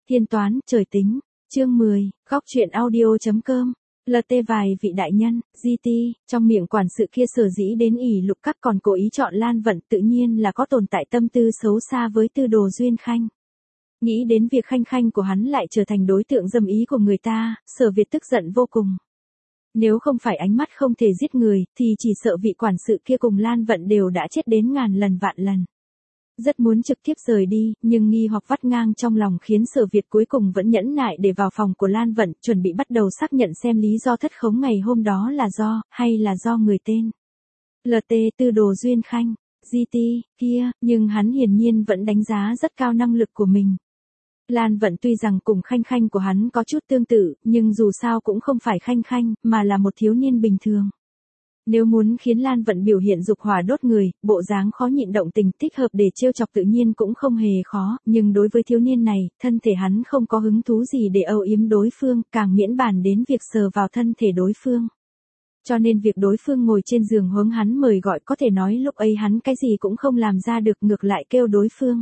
Thiên toán, trời tính. Chương 10, góc truyện audio.com. LT vài vị đại nhân, GT, trong miệng quản sự kia sở dĩ đến ỷ lục các còn cố ý chọn Lan Vận tự nhiên là có tồn tại tâm tư xấu xa với Tư Đồ Duyên Khanh. Nghĩ đến việc Khanh Khanh của hắn lại trở thành đối tượng dâm ý của người ta, Sở Việt tức giận vô cùng. Nếu không phải ánh mắt không thể giết người, thì chỉ sợ vị quản sự kia cùng Lan Vận đều đã chết đến ngàn lần vạn lần. Rất muốn trực tiếp rời đi, nhưng nghi hoặc vắt ngang trong lòng khiến Sở Việt cuối cùng vẫn nhẫn nại để vào phòng của Lan Vận, chuẩn bị bắt đầu xác nhận xem lý do thất khống ngày hôm đó là hay là do người tên LT Tư Đồ Duyên Khanh, GT, kia, nhưng hắn hiển nhiên vẫn đánh giá rất cao năng lực của mình. Lan Vận tuy rằng cùng Khanh Khanh của hắn có chút tương tự, nhưng dù sao cũng không phải Khanh Khanh, mà là một thiếu niên bình thường. Nếu muốn khiến Lan Vận biểu hiện dục hỏa đốt người, bộ dáng khó nhịn động tình thích hợp để trêu chọc tự nhiên cũng không hề khó, nhưng đối với thiếu niên này, thân thể hắn không có hứng thú gì để âu yếm đối phương, càng miễn bàn đến việc sờ vào thân thể đối phương. Cho nên việc đối phương ngồi trên giường hướng hắn mời gọi có thể nói lúc ấy hắn cái gì cũng không làm ra được, ngược lại kêu đối phương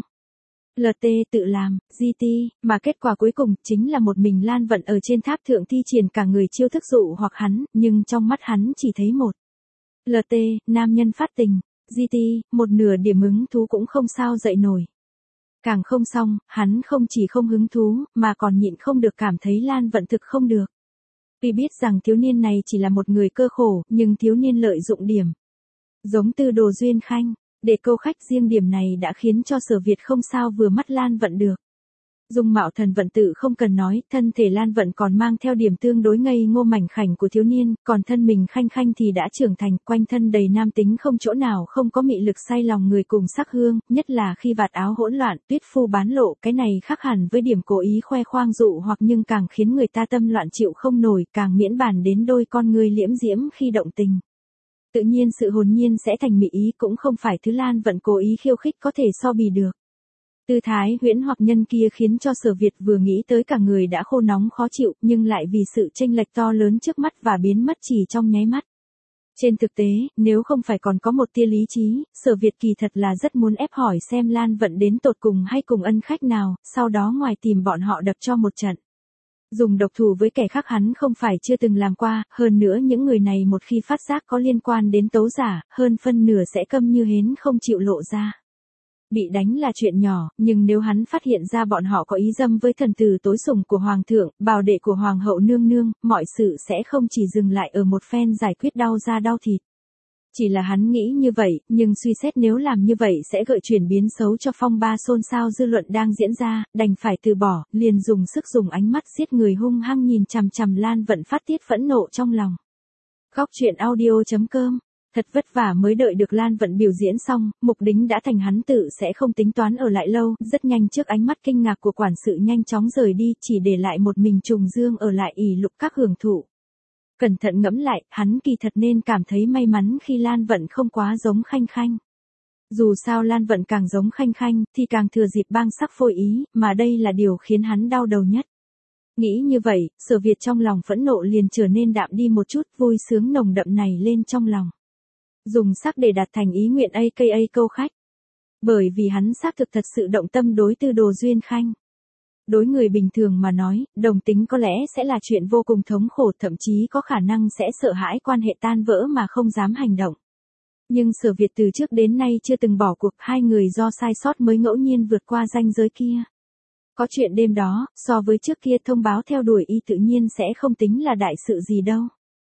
LT tự làm, GT, mà kết quả cuối cùng chính là một mình Lan Vận ở trên tháp thượng thi triển cả người chiêu thức dụ hoặc hắn, nhưng trong mắt hắn chỉ thấy một LT, nam nhân phát tình, GT, một nửa điểm hứng thú cũng không sao dậy nổi. Càng không xong, hắn không chỉ không hứng thú, mà còn nhịn không được cảm thấy Lan Vận thực không được. Tuy biết rằng thiếu niên này chỉ là một người cơ khổ, nhưng thiếu niên lợi dụng điểm giống Tư Đồ Duyên Khanh để câu khách riêng, điểm này đã khiến cho Sở Việt không sao vừa mắt Lan Vận được. Dung mạo thần vận tự không cần nói, thân thể Lan Vận còn mang theo điểm tương đối ngây ngô mảnh khảnh của thiếu niên, còn thân mình Khanh Khanh thì đã trưởng thành, quanh thân đầy nam tính không chỗ nào không có mị lực say lòng người cùng sắc hương, nhất là khi vạt áo hỗn loạn, tuyết phu bán lộ, cái này khác hẳn với điểm cố ý khoe khoang dụ hoặc, nhưng càng khiến người ta tâm loạn chịu không nổi, càng miễn bàn đến đôi con người liễm diễm khi động tình. Tự nhiên sự hồn nhiên sẽ thành mị ý cũng không phải thứ Lan Vận cố ý khiêu khích có thể so bì được. Tư thái huyễn hoặc nhân kia khiến cho Sở Việt vừa nghĩ tới cả người đã khô nóng khó chịu, nhưng lại vì sự chênh lệch to lớn trước mắt và biến mất chỉ trong nháy mắt. Trên thực tế, nếu không phải còn có một tia lý trí, Sở Việt kỳ thật là rất muốn ép hỏi xem Lan Vận đến tột cùng hay cùng ân khách nào, sau đó ngoài tìm bọn họ đập cho một trận. Dùng độc thủ với kẻ khác hắn không phải chưa từng làm qua, hơn nữa những người này một khi phát giác có liên quan đến tấu giả, hơn phân nửa sẽ câm như hến không chịu lộ ra. Bị đánh là chuyện nhỏ, nhưng nếu hắn phát hiện ra bọn họ có ý dâm với thần tử tối sủng của Hoàng thượng, bảo đệ của Hoàng hậu nương nương, mọi sự sẽ không chỉ dừng lại ở một phen giải quyết đau da đau thịt. Chỉ là hắn nghĩ như vậy, nhưng suy xét nếu làm như vậy sẽ gợi chuyển biến xấu cho phong ba xôn xao dư luận đang diễn ra, đành phải từ bỏ, liền dùng sức dùng ánh mắt giết người hung hăng nhìn chằm chằm Lan Vận phát tiết phẫn nộ trong lòng. Góc truyện audio.com. Thật vất vả mới đợi được Lan Vận biểu diễn xong, Mục Đính đã thành hắn tự sẽ không tính toán ở lại lâu, rất nhanh trước ánh mắt kinh ngạc của quản sự nhanh chóng rời đi, chỉ để lại một mình Trùng Dương ở lại ỷ lục các hưởng thụ. Cẩn thận ngẫm lại, hắn kỳ thật nên cảm thấy may mắn khi Lan Vận không quá giống Khanh Khanh. Dù sao Lan Vận càng giống Khanh Khanh, thì càng thừa dịp bang sắc phôi ý, mà đây là điều khiến hắn đau đầu nhất. Nghĩ như vậy, Sở Việt trong lòng phẫn nộ liền trở nên đạm đi một chút, vui sướng nồng đậm này lên trong lòng. Dùng sắc để đạt thành ý nguyện aka câu khách. Bởi vì hắn xác thực thật sự động tâm đối Tư Đồ Duyên Khanh. Đối người bình thường mà nói, đồng tính có lẽ sẽ là chuyện vô cùng thống khổ, thậm chí có khả năng sẽ sợ hãi quan hệ tan vỡ mà không dám hành động. Nhưng Sở Việt từ trước đến nay chưa từng bỏ cuộc, hai người do sai sót mới ngẫu nhiên vượt qua ranh giới kia. Có chuyện đêm đó, so với trước kia thông báo theo đuổi y tự nhiên sẽ không tính là đại sự gì đâu.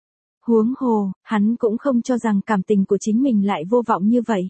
Huống hồ, hắn cũng không cho rằng cảm tình của chính mình lại vô vọng như vậy.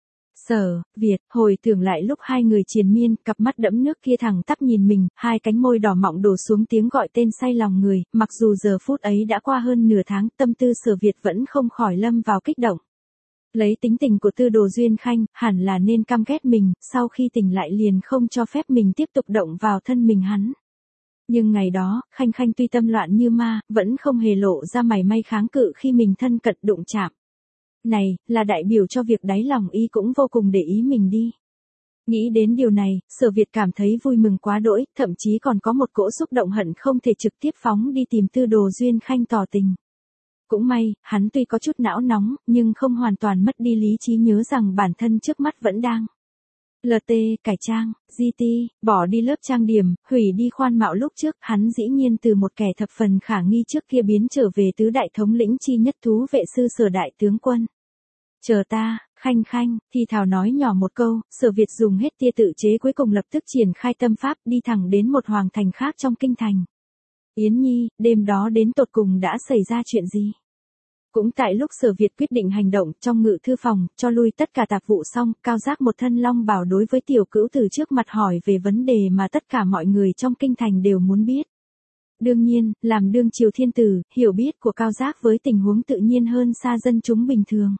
Sở Việt hồi tưởng lại lúc hai người triền miên, cặp mắt đẫm nước kia thẳng tắp nhìn mình, hai cánh môi đỏ mọng đổ xuống tiếng gọi tên say lòng người, mặc dù giờ phút ấy đã qua hơn nửa tháng, tâm tư Sở Việt vẫn không khỏi lâm vào kích động. Lấy tính tình của Tư Đồ Duyên Khanh, hẳn là nên căm ghét mình, sau khi tỉnh lại liền không cho phép mình tiếp tục động vào thân mình hắn. Nhưng ngày đó, Khanh Khanh tuy tâm loạn như ma, vẫn không hề lộ ra mảy may kháng cự khi mình thân cận đụng chạm. Này, là đại biểu cho việc đáy lòng y cũng vô cùng để ý mình đi. Nghĩ đến điều này, Sở Việt cảm thấy vui mừng quá đỗi, thậm chí còn có một cỗ xúc động hận không thể trực tiếp phóng đi tìm Tư Đồ Duyên Khanh tỏ tình. Cũng may, hắn tuy có chút não nóng, nhưng không hoàn toàn mất đi lý trí, nhớ rằng bản thân trước mắt vẫn đang LT, cải trang, GT, bỏ đi lớp trang điểm, hủy đi khoan mạo lúc trước, hắn dĩ nhiên từ một kẻ thập phần khả nghi trước kia biến trở về tứ đại thống lĩnh chi nhất thú vệ sư Sở đại tướng quân. Chờ ta, Khanh Khanh, thì thào nói nhỏ một câu, Sở Việt dùng hết tia tự chế cuối cùng lập tức triển khai tâm pháp đi thẳng đến một hoàng thành khác trong kinh thành. Yến Nhi, đêm đó đến tột cùng đã xảy ra chuyện gì? Cũng tại lúc Sở Việt quyết định hành động trong ngự thư phòng, cho lui tất cả tạp vụ xong, Cao Giác một thân long bào đối với tiểu cữu từ trước mặt hỏi về vấn đề mà tất cả mọi người trong kinh thành đều muốn biết. Đương nhiên, làm đương triều thiên tử, hiểu biết của Cao Giác với tình huống tự nhiên hơn xa dân chúng bình thường.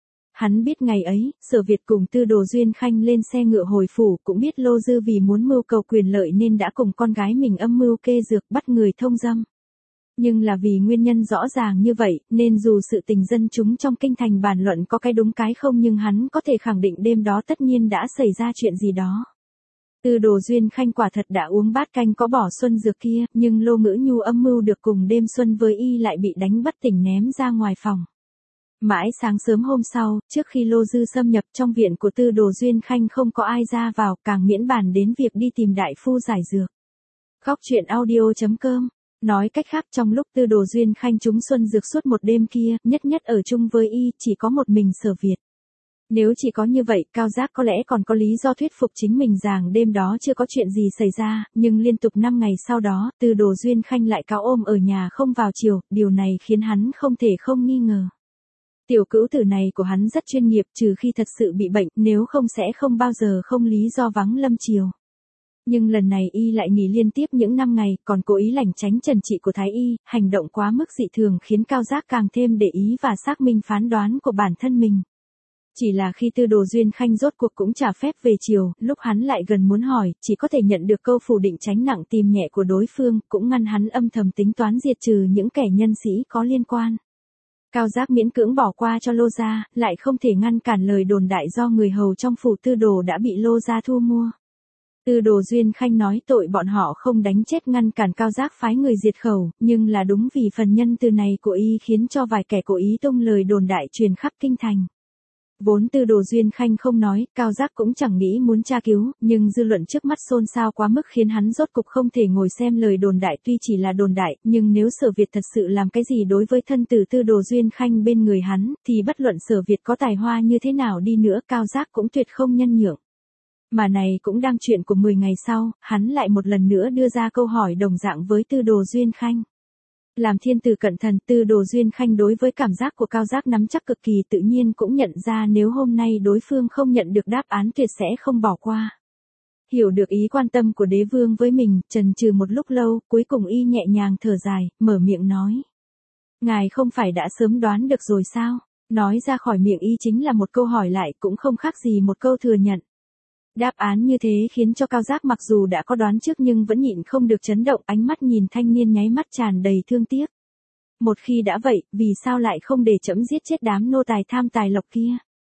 Hắn biết ngày ấy, Sở Việt cùng Tư Đồ Duyên Khanh lên xe ngựa hồi phủ, cũng biết Lô Dư vì muốn mưu cầu quyền lợi nên đã cùng con gái mình âm mưu kê dược bắt người thông dâm. Nhưng là vì nguyên nhân rõ ràng như vậy, nên dù sự tình dân chúng trong kinh thành bàn luận có cái đúng cái không nhưng hắn có thể khẳng định đêm đó tất nhiên đã xảy ra chuyện gì đó. Tư Đồ Duyên Khanh quả thật đã uống bát canh có bỏ xuân dược kia, nhưng Lô Ngữ Nhu âm mưu được cùng đêm xuân với y lại bị đánh bất tỉnh ném ra ngoài phòng. Mãi sáng sớm hôm sau, trước khi Lô Dư xâm nhập trong viện của Tư Đồ Duyên Khanh không có ai ra vào, càng miễn bàn đến việc đi tìm đại phu giải dược. Góc truyện audio.com. Nói cách khác trong lúc Tư Đồ Duyên Khanh trúng xuân dược suốt một đêm kia, nhất nhất ở chung với y, chỉ có một mình Sở Việt. Nếu chỉ có như vậy, Cao Giác có lẽ còn có lý do thuyết phục chính mình rằng đêm đó chưa có chuyện gì xảy ra, nhưng liên tục 5 ngày sau đó, Tư Đồ Duyên Khanh lại cáo ôm ở nhà không vào chiều, điều này khiến hắn không thể không nghi ngờ. Tiểu cữu tử này của hắn rất chuyên nghiệp, trừ khi thật sự bị bệnh, nếu không sẽ không bao giờ không lý do vắng lâm chiều. Nhưng lần này y lại nghỉ liên tiếp những 5 ngày, còn cố ý lảng tránh trần trị của Thái y, hành động quá mức dị thường khiến Cao Giác càng thêm để ý và xác minh phán đoán của bản thân mình. Chỉ là khi Tư Đồ Duyên Khanh rốt cuộc cũng trả phép về chiều, lúc hắn lại gần muốn hỏi, chỉ có thể nhận được câu phủ định tránh nặng tìm nhẹ của đối phương, cũng ngăn hắn âm thầm tính toán diệt trừ những kẻ nhân sĩ có liên quan. Cao Giác miễn cưỡng bỏ qua cho Lô gia, lại không thể ngăn cản lời đồn đại do người hầu trong phủ Tư Đồ đã bị Lô gia thu mua. Tư Đồ Duyên Khanh nói tội bọn họ không đánh chết ngăn cản Cao Giác phái người diệt khẩu, nhưng là đúng vì phần nhân từ này của y khiến cho vài kẻ cố ý tung lời đồn đại truyền khắp kinh thành. Vốn Tư Đồ Duyên Khanh không nói, Cao Giác cũng chẳng nghĩ muốn tra cứu, nhưng dư luận trước mắt xôn xao quá mức khiến hắn rốt cục không thể ngồi xem lời đồn đại tuy chỉ là đồn đại, nhưng nếu Sở Việt thật sự làm cái gì đối với thân tử Tư Đồ Duyên Khanh bên người hắn, thì bất luận Sở Việt có tài hoa như thế nào đi nữa Cao Giác cũng tuyệt không nhân nhượng. Mà này cũng đang chuyện của 10 ngày sau, hắn lại một lần nữa đưa ra câu hỏi đồng dạng với Tư Đồ Duyên Khanh. Làm thiên tử cận thần, Tư Đồ Duyên Khanh đối với cảm giác của Cao Giác nắm chắc cực kỳ tự nhiên cũng nhận ra nếu hôm nay đối phương không nhận được đáp án tuyệt sẽ không bỏ qua. Hiểu được ý quan tâm của đế vương với mình, chần chừ một lúc lâu, cuối cùng y nhẹ nhàng thở dài, mở miệng nói. Ngài không phải đã sớm đoán được rồi sao? Nói ra khỏi miệng y chính là một câu hỏi lại cũng không khác gì một câu thừa nhận. Đáp án như thế khiến cho Cao Giác mặc dù đã có đoán trước nhưng vẫn nhịn không được chấn động, ánh mắt nhìn thanh niên nháy mắt tràn đầy thương tiếc. Một khi đã vậy, vì sao lại không để trẫm giết chết đám nô tài tham tài lộc kia?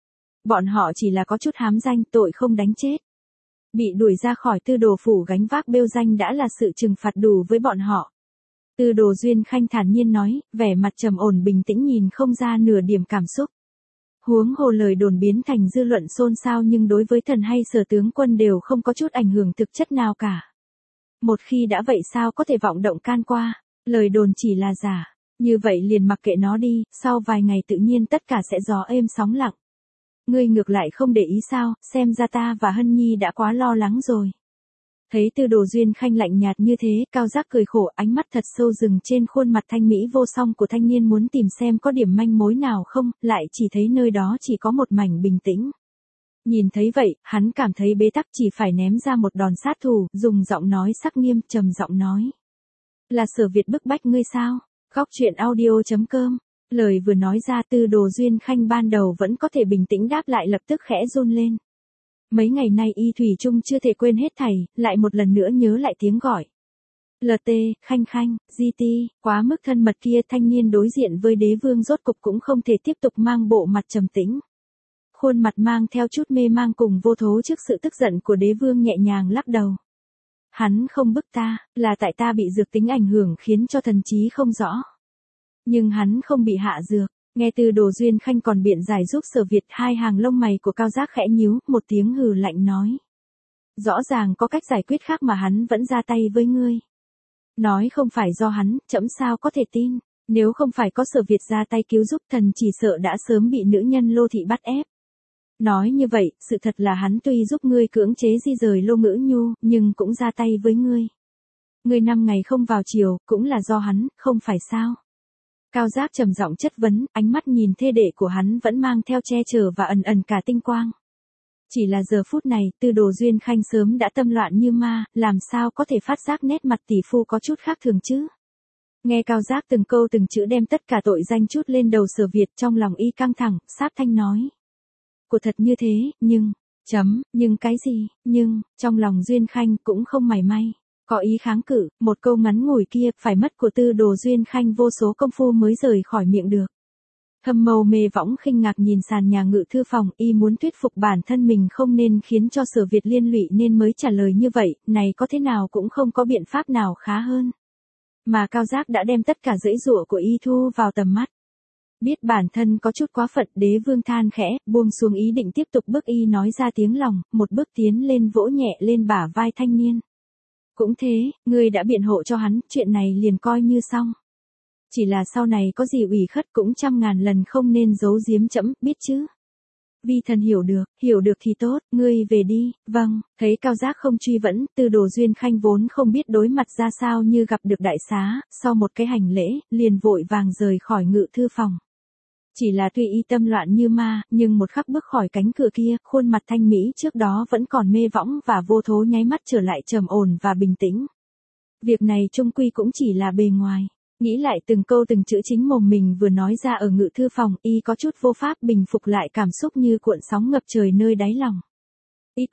Bọn họ chỉ là có chút hám danh, tội không đánh chết. Bị đuổi ra khỏi Tư Đồ phủ gánh vác bêu danh đã là sự trừng phạt đủ với bọn họ. Tư Đồ Duyên Khanh thản nhiên nói, vẻ mặt trầm ổn bình tĩnh nhìn không ra nửa điểm cảm xúc. Huống hồ lời đồn biến thành dư luận xôn xao nhưng đối với thần hay Sở tướng quân đều không có chút ảnh hưởng thực chất nào cả. Một khi đã vậy sao có thể vọng động can qua, lời đồn chỉ là giả, như vậy liền mặc kệ nó đi, sau vài ngày tự nhiên tất cả sẽ gió êm sóng lặng. Ngươi ngược lại không để ý sao, xem ra ta và Hân Nhi đã quá lo lắng rồi. Thấy Tư Đồ Duyên Khanh lạnh nhạt như thế, Cao Giác cười khổ, ánh mắt thật sâu dừng trên khuôn mặt thanh mỹ vô song của thanh niên muốn tìm xem có điểm manh mối nào không, lại chỉ thấy nơi đó chỉ có một mảnh bình tĩnh. Nhìn thấy vậy, hắn cảm thấy bế tắc chỉ phải ném ra một đòn sát thủ, dùng giọng nói sắc nghiêm, trầm giọng nói. Là Sở Việt bức bách ngươi sao? Góc truyện audio.com. Lời vừa nói ra Tư Đồ Duyên Khanh ban đầu vẫn có thể bình tĩnh đáp lại lập tức khẽ run lên. Mấy ngày nay y thủy chung chưa thể quên hết thảy, lại một lần nữa nhớ lại tiếng gọi. LT, Khanh Khanh, GT, quá mức thân mật kia thanh niên đối diện với đế vương rốt cục cũng không thể tiếp tục mang bộ mặt trầm tĩnh. Khuôn mặt mang theo chút mê mang cùng vô thố trước sự tức giận của đế vương nhẹ nhàng lắc đầu. Hắn không bức ta, là tại ta bị dược tính ảnh hưởng khiến cho thần trí không rõ. Nhưng hắn không bị hạ dược. Nghe Tư Đồ Duyên Khanh còn biện giải giúp Sở Việt, hai hàng lông mày của Cao Giác khẽ nhíu, một tiếng hừ lạnh nói. Rõ ràng có cách giải quyết khác mà hắn vẫn ra tay với ngươi. Nói không phải do hắn, trẫm sao có thể tin. Nếu không phải có Sở Việt ra tay cứu giúp, thần chỉ sợ đã sớm bị nữ nhân Lô Thị bắt ép. Nói như vậy, sự thật là hắn tuy giúp ngươi cưỡng chế di rời Lô Ngữ Nhu, nhưng cũng ra tay với ngươi. Ngươi 5 ngày không vào chiều, cũng là do hắn, không phải sao? Cao Giác trầm giọng chất vấn, ánh mắt nhìn thê đệ của hắn vẫn mang theo che chở và ẩn ẩn cả tinh quang. Chỉ là giờ phút này, Tư Đồ Duyên Khanh sớm đã tâm loạn như ma, làm sao có thể phát giác nét mặt tỷ phu có chút khác thường chứ? Nghe Cao Giác từng câu từng chữ đem tất cả tội danh trút lên đầu Sở Việt, trong lòng y căng thẳng, sáp thanh nói. Của thật như thế, nhưng cái gì, trong lòng Duyên Khanh cũng không mảy may có ý kháng cự, một câu ngắn ngủi kia, phải mất của Tư Đồ Duyên Khanh vô số công phu mới rời khỏi miệng được. Thâm Mâu Mê Võng khinh ngạc nhìn sàn nhà ngự thư phòng, y muốn thuyết phục bản thân mình không nên khiến cho Sở Việt liên lụy nên mới trả lời như vậy, này có thế nào cũng không có biện pháp nào khá hơn. Mà Cao Giác đã đem tất cả giãy giụa của y thu vào tầm mắt. Biết bản thân có chút quá phận, Đế Vương than khẽ, buông xuống ý định tiếp tục bước y nói ra tiếng lòng, một bước tiến lên vỗ nhẹ lên bả vai thanh niên. Cũng thế, ngươi đã biện hộ cho hắn, chuyện này liền coi như xong. Chỉ là sau này có gì ủy khất cũng 100.000 lần không nên giấu giếm trẫm, biết chứ? Vi thần hiểu được thì tốt, ngươi về đi. Vâng. Thấy Cao Giác không truy vấn, Tư Đồ Duyên Khanh vốn không biết đối mặt ra sao như gặp được đại xá, sau một cái hành lễ, liền vội vàng rời khỏi ngự thư phòng. Chỉ là tuy y tâm loạn như ma, nhưng một khắc bước khỏi cánh cửa kia, khuôn mặt thanh mỹ trước đó vẫn còn mê võng và vô thố nháy mắt trở lại trầm ổn và bình tĩnh. Việc này chung quy cũng chỉ là bề ngoài. Nghĩ lại từng câu từng chữ chính mồm mình vừa nói ra ở ngự thư phòng, y có chút vô pháp bình phục lại cảm xúc như cuộn sóng ngập trời nơi đáy lòng. Y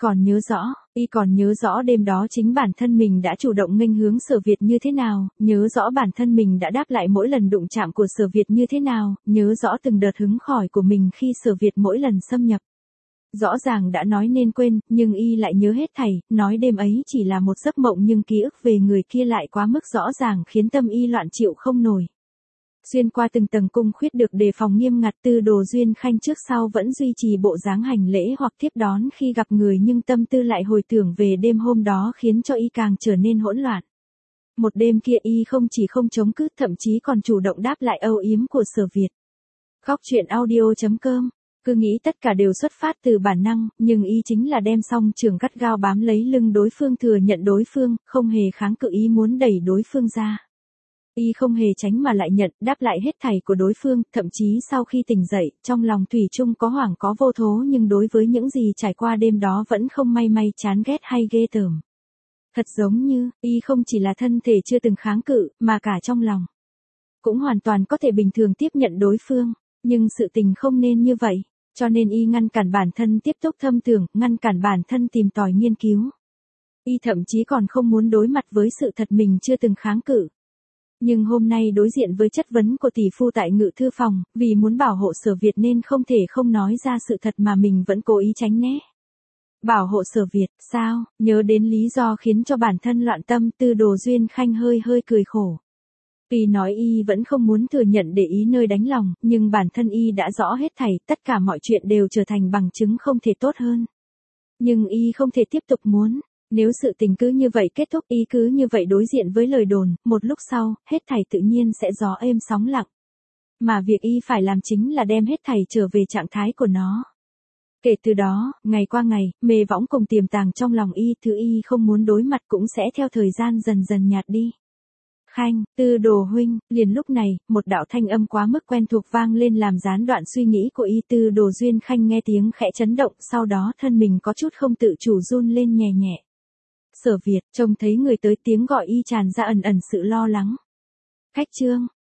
còn nhớ rõ đêm đó chính bản thân mình đã chủ động nghênh hướng Sở Việt như thế nào, nhớ rõ bản thân mình đã đáp lại mỗi lần đụng chạm của Sở Việt như thế nào, nhớ rõ từng đợt hứng khởi của mình khi Sở Việt mỗi lần xâm nhập. Rõ ràng đã nói nên quên, nhưng y lại nhớ hết thảy, nói đêm ấy chỉ là một giấc mộng nhưng ký ức về người kia lại quá mức rõ ràng khiến tâm y loạn chịu không nổi. Xuyên qua từng tầng cung khuyết được đề phòng nghiêm ngặt, Tư Đồ Duyên Khanh trước sau vẫn duy trì bộ dáng hành lễ hoặc tiếp đón khi gặp người, nhưng tâm tư lại hồi tưởng về đêm hôm đó khiến cho y càng trở nên hỗn loạn. Một đêm kia y không chỉ không chống cự, thậm chí còn chủ động đáp lại âu yếm của Sở Việt. Góc truyện audio.com. Cứ nghĩ tất cả đều xuất phát từ bản năng, nhưng y chính là đem song trường gắt gao bám lấy lưng đối phương, thừa nhận đối phương, không hề kháng cự ý muốn đẩy đối phương ra. Y không hề tránh mà lại nhận, đáp lại hết thảy của đối phương, thậm chí sau khi tỉnh dậy, trong lòng thủy chung có hoảng có vô thố, nhưng đối với những gì trải qua đêm đó vẫn không may chán ghét hay ghê tởm. Thật giống như, y không chỉ là thân thể chưa từng kháng cự, mà cả trong lòng cũng hoàn toàn có thể bình thường tiếp nhận đối phương, nhưng sự tình không nên như vậy. Cho nên y ngăn cản bản thân tiếp tục thâm tưởng, ngăn cản bản thân tìm tòi nghiên cứu. Y thậm chí còn không muốn đối mặt với sự thật mình chưa từng kháng cự. Nhưng hôm nay đối diện với chất vấn của tỷ phu tại ngự thư phòng, vì muốn bảo hộ Sở Việt nên không thể không nói ra sự thật mà mình vẫn cố ý tránh né. Bảo hộ Sở Việt, sao? Nhớ đến lý do khiến cho bản thân loạn tâm, Tư Đồ Duyên Khanh hơi cười khổ. Tuy nói y vẫn không muốn thừa nhận để ý nơi đánh lòng, nhưng bản thân y đã rõ hết thảy, tất cả mọi chuyện đều trở thành bằng chứng không thể tốt hơn. Nhưng y không thể tiếp tục muốn, nếu sự tình cứ như vậy kết thúc, y cứ như vậy đối diện với lời đồn, một lúc sau, hết thảy tự nhiên sẽ gió êm sóng lặng. Mà việc y phải làm chính là đem hết thảy trở về trạng thái của nó. Kể từ đó, ngày qua ngày, mê võng cùng tiềm tàng trong lòng y, thứ y không muốn đối mặt cũng sẽ theo thời gian dần dần nhạt đi. Khanh, Tư Đồ huynh, liền lúc này, một đạo thanh âm quá mức quen thuộc vang lên làm gián đoạn suy nghĩ của y. Tư Đồ Duyên Khanh nghe tiếng khẽ chấn động, sau đó thân mình có chút không tự chủ run lên nhẹ nhẹ. Sở Việt, trông thấy người tới tiếng gọi y tràn ra ẩn ẩn sự lo lắng. Khách Trương,